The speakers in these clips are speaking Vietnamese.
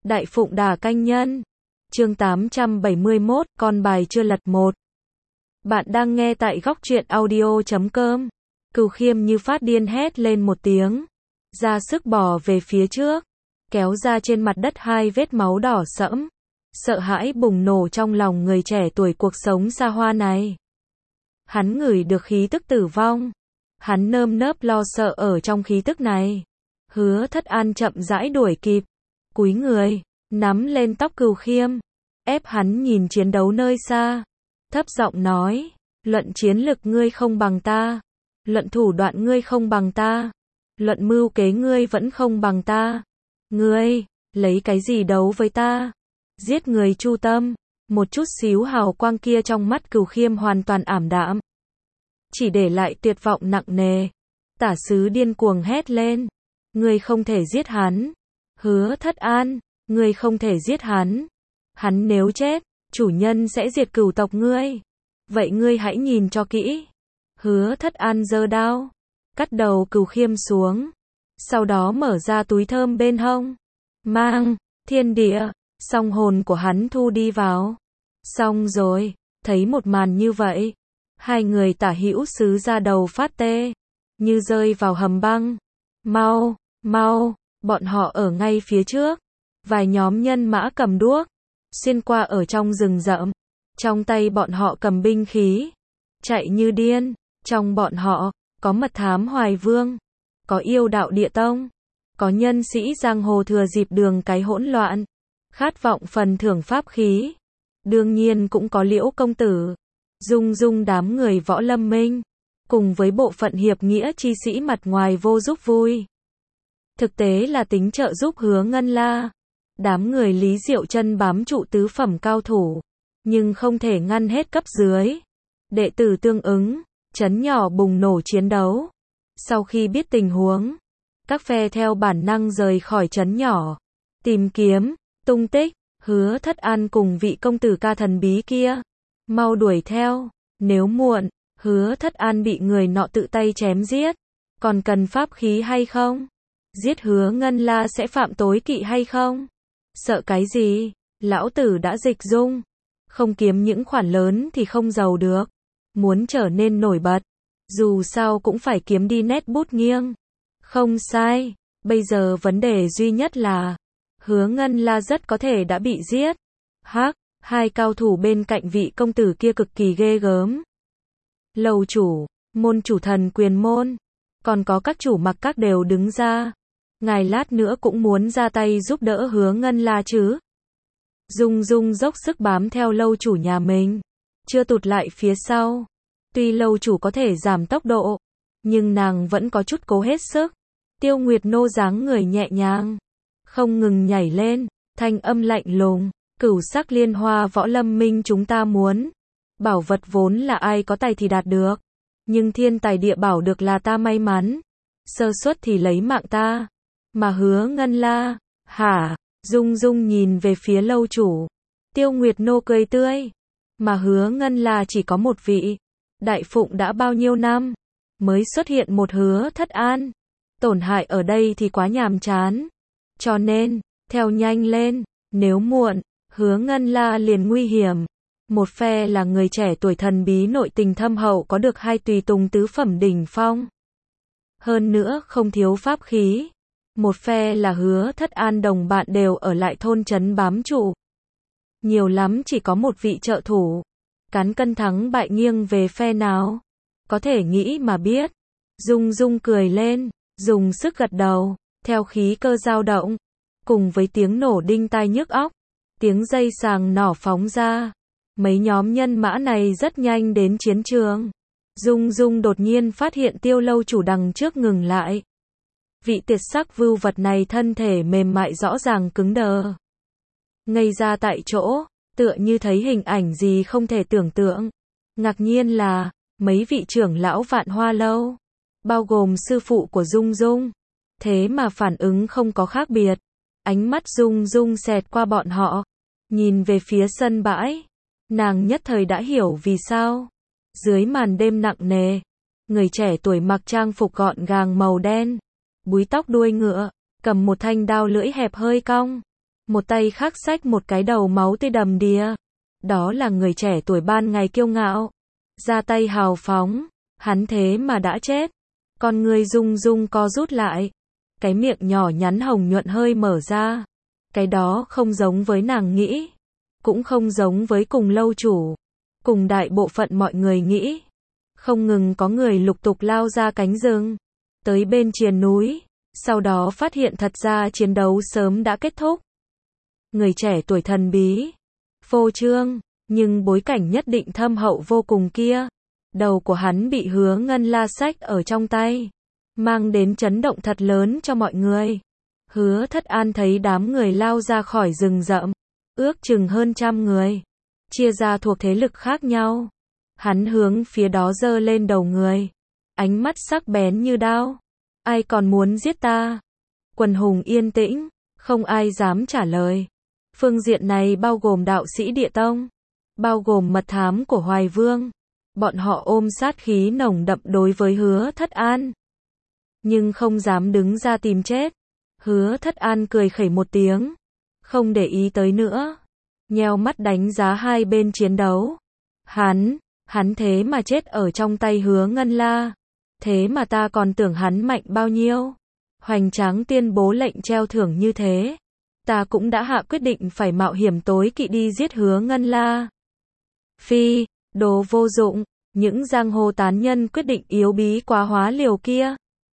Đại Phụng Đả Canh Nhân. Chương 871, con bài chưa lật một. Bạn đang nghe tại góc truyện audio.com. Cửu Khiêm như phát điên hét lên một tiếng, ra sức bò về phía trước, kéo ra trên mặt đất hai vết máu đỏ sẫm. Sợ hãi bùng nổ trong lòng người trẻ tuổi cuộc sống xa hoa này. Hắn ngửi được khí tức tử vong. Hắn nơm nớp lo sợ ở trong khí tức này. Hứa Thất An chậm rãi đuổi kịp, cúi người, nắm lên tóc Cửu Khiêm, ép hắn nhìn chiến đấu nơi xa, thấp giọng nói, luận chiến lực ngươi không bằng ta, luận thủ đoạn ngươi không bằng ta, luận mưu kế ngươi vẫn không bằng ta. Ngươi, lấy cái gì đấu với ta? Giết người chu tâm. Một chút xíu hào quang kia trong mắt Cửu Khiêm hoàn toàn ảm đạm, chỉ để lại tuyệt vọng nặng nề. Tả sứ điên cuồng hét lên, ngươi không thể giết hắn. Hứa Thất An, ngươi không thể giết hắn. Hắn nếu chết, chủ nhân sẽ diệt cửu tộc ngươi. Vậy ngươi hãy nhìn cho kỹ. Hứa Thất An giơ đao, cắt đầu Cửu Khiêm xuống, sau đó mở ra túi thơm bên hông, mang thiên địa, song hồn của hắn thu đi vào. Xong rồi, thấy một màn như vậy, hai người tả hữu sứ ra đầu phát tê, như rơi vào hầm băng. Mau, mau, bọn họ ở ngay phía trước. Vài nhóm nhân mã cầm đuốc, xuyên qua ở trong rừng rậm. Trong tay bọn họ cầm binh khí, chạy như điên. Trong bọn họ, có mật thám Hoài Vương, có yêu đạo Địa Tông, có nhân sĩ giang hồ thừa dịp đường cái hỗn loạn, khát vọng phần thưởng pháp khí. Đương nhiên cũng có Liễu công tử, Dung đám người Võ Lâm Minh, cùng với bộ phận hiệp nghĩa chi sĩ mặt ngoài vô giúp vui. Thực tế là tính trợ giúp Hứa Ngân La. Đám người Lý Diệu Chân bám trụ tứ phẩm cao thủ, nhưng không thể ngăn hết cấp dưới. Đệ tử tương ứng, trấn nhỏ bùng nổ chiến đấu. Sau khi biết tình huống, các phe theo bản năng rời khỏi trấn nhỏ, tìm kiếm tung tích Hứa Thất An cùng vị công tử ca thần bí kia. Mau đuổi theo, nếu muộn, Hứa Thất An bị người nọ tự tay chém giết. Còn cần pháp khí hay không? Giết Hứa Ngân La sẽ phạm tối kỵ hay không? Sợ cái gì? Lão tử đã dịch dung. Không kiếm những khoản lớn thì không giàu được. Muốn trở nên nổi bật, dù sao cũng phải kiếm đi nét bút nghiêng. Không sai, bây giờ vấn đề duy nhất là Hứa Ngân La rất có thể đã bị giết. Hắc, hai cao thủ bên cạnh vị công tử kia cực kỳ ghê gớm. Lầu chủ, môn chủ Thần Quyền môn, còn có các chủ mặc các đều đứng ra. Ngài lát nữa cũng muốn ra tay giúp đỡ Hứa Ngân La chứ? Dung dốc sức bám theo lâu chủ nhà mình, chưa tụt lại phía sau. Tuy lâu chủ có thể giảm tốc độ, nhưng nàng vẫn có chút cố hết sức. Tiêu Nguyệt Nô dáng người nhẹ nhàng, không ngừng nhảy lên, thanh âm lạnh lùng, cửu sắc liên hoa Võ Lâm Minh chúng ta muốn. Bảo vật vốn là ai có tài thì đạt được, nhưng thiên tài địa bảo được là ta may mắn. Sơ suất thì lấy mạng ta. Mà Hứa Ngân La, hả? Dung nhìn về phía lâu chủ. Tiêu Nguyệt Nô cười tươi. Mà Hứa Ngân La chỉ có một vị. Đại Phụng đã bao nhiêu năm mới xuất hiện một Hứa Thất An. Tổn hại ở đây thì quá nhàm chán. Cho nên, theo nhanh lên, nếu muộn, Hứa Ngân La liền nguy hiểm. Một phe là người trẻ tuổi thần bí nội tình thâm hậu có được hai tùy tùng tứ phẩm đỉnh phong. Hơn nữa không thiếu pháp khí. Một phe là Hứa Thất An đồng bạn đều ở lại thôn trấn bám trụ. Nhiều lắm chỉ có một vị trợ thủ. Cán cân thắng bại nghiêng về phe nào? Có thể nghĩ mà biết. Dung cười lên, dùng sức gật đầu, theo khí cơ dao động, cùng với tiếng nổ đinh tai nhức óc, tiếng dây sàng nỏ phóng ra. Mấy nhóm nhân mã này rất nhanh đến chiến trường. Dung đột nhiên phát hiện Tiêu lâu chủ đằng trước ngừng lại. Vị tiệt sắc vưu vật này thân thể mềm mại rõ ràng cứng đờ. Ngây ra tại chỗ, tựa như thấy hình ảnh gì không thể tưởng tượng. Ngạc nhiên là, mấy vị trưởng lão Vạn Hoa lâu, bao gồm sư phụ của Dung, thế mà phản ứng không có khác biệt. Ánh mắt Dung xẹt qua bọn họ, nhìn về phía sân bãi. Nàng nhất thời đã hiểu vì sao. Dưới màn đêm nặng nề, người trẻ tuổi mặc trang phục gọn gàng màu đen, búi tóc đuôi ngựa, cầm một thanh đao lưỡi hẹp hơi cong, một tay khác xách một cái đầu máu tươi đầm đìa. Đó là người trẻ tuổi ban ngày kiêu ngạo, ra tay hào phóng, hắn thế mà đã chết. Con người rung rung co rút lại, cái miệng nhỏ nhắn hồng nhuận hơi mở ra. Cái đó không giống với nàng nghĩ, cũng không giống với cùng lâu chủ, cùng đại bộ phận mọi người nghĩ. Không ngừng có người lục tục lao ra cánh rừng, tới bên triền núi, sau đó phát hiện thật ra chiến đấu sớm đã kết thúc. Người trẻ tuổi thần bí, phô trương, nhưng bối cảnh nhất định thâm hậu vô cùng kia. Đầu của hắn bị Hứa Ngân La xách ở trong tay, mang đến chấn động thật lớn cho mọi người. Hứa Thất An thấy đám người lao ra khỏi rừng rậm, ước chừng hơn 100 người, chia ra thuộc thế lực khác nhau. Hắn hướng phía đó giơ lên đầu người, ánh mắt sắc bén như đao. Ai còn muốn giết ta? Quần hùng yên tĩnh, không ai dám trả lời. Phương diện này bao gồm đạo sĩ Địa Tông, bao gồm mật thám của Hoài Vương. Bọn họ ôm sát khí nồng đậm đối với Hứa Thất An, nhưng không dám đứng ra tìm chết. Hứa Thất An cười khẩy một tiếng, không để ý tới nữa, nheo mắt đánh giá hai bên chiến đấu. Hắn thế mà chết ở trong tay Hứa Ngân La. Thế mà ta còn tưởng hắn mạnh bao nhiêu. Hoành tráng tuyên bố lệnh treo thưởng như thế, ta cũng đã hạ quyết định phải mạo hiểm tối kỵ đi giết Hứa Ngân La. Phi, đồ vô dụng, những giang hồ tán nhân quyết định yếu bí quá hóa liều kia.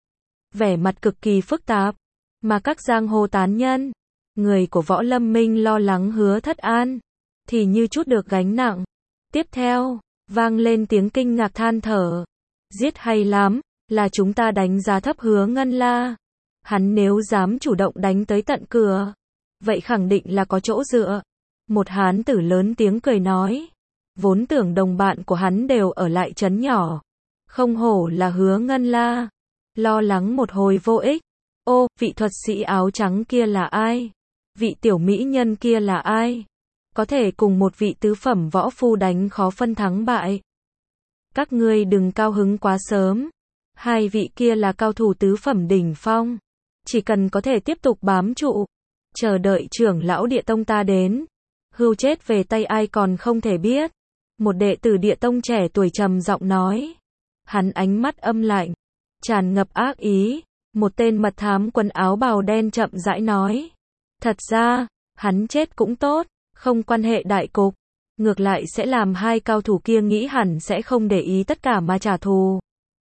Vẻ mặt cực kỳ phức tạp, mà các giang hồ tán nhân, người của Võ Lâm Minh lo lắng Hứa Thất An, thì như chút được gánh nặng. Tiếp theo, vang lên tiếng kinh ngạc than thở. Giết hay lắm, là chúng ta đánh giá thấp Hứa Ngân La. Hắn nếu dám chủ động đánh tới tận cửa, vậy khẳng định là có chỗ dựa. Một hán tử lớn tiếng cười nói. Vốn tưởng đồng bạn của hắn đều ở lại trấn nhỏ. Không hổ là Hứa Ngân La. Lo lắng một hồi vô ích. Ô, vị thuật sĩ áo trắng kia là ai? Vị tiểu mỹ nhân kia là ai? Có thể cùng một vị tứ phẩm võ phu đánh khó phân thắng bại. Các ngươi đừng cao hứng quá sớm. Hai vị kia là cao thủ tứ phẩm đỉnh phong. Chỉ cần có thể tiếp tục bám trụ, chờ đợi trưởng lão Địa Tông ta đến. Hưu chết về tay ai còn không thể biết. Một đệ tử Địa Tông trẻ tuổi trầm giọng nói. Hắn ánh mắt âm lạnh, tràn ngập ác ý. Một tên mật thám quần áo bào đen chậm rãi nói. Thật ra, hắn chết cũng tốt, không quan hệ đại cục. Ngược lại sẽ làm hai cao thủ kia nghĩ hẳn sẽ không để ý tất cả mà trả thù.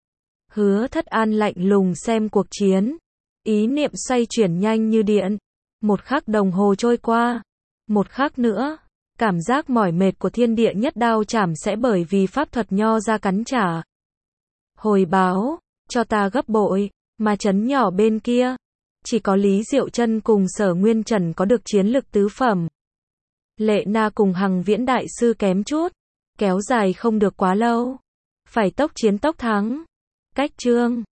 Hứa Thất An lạnh lùng xem cuộc chiến. Ý niệm xoay chuyển nhanh như điện. Một khắc đồng hồ trôi qua. Một khắc nữa, cảm giác mỏi mệt của thiên địa nhất đao chảm sẽ bởi vì pháp thuật nho ra cắn trả. Hồi báo, cho ta gấp bội, mà trấn nhỏ bên kia. Chỉ có Lý Diệu Trân cùng Sở Nguyên Trần có được chiến lực tứ phẩm. Lệ Na cùng Hằng Viễn đại sư kém chút, kéo dài không được quá lâu. Phải tốc chiến tốc thắng. Cách chương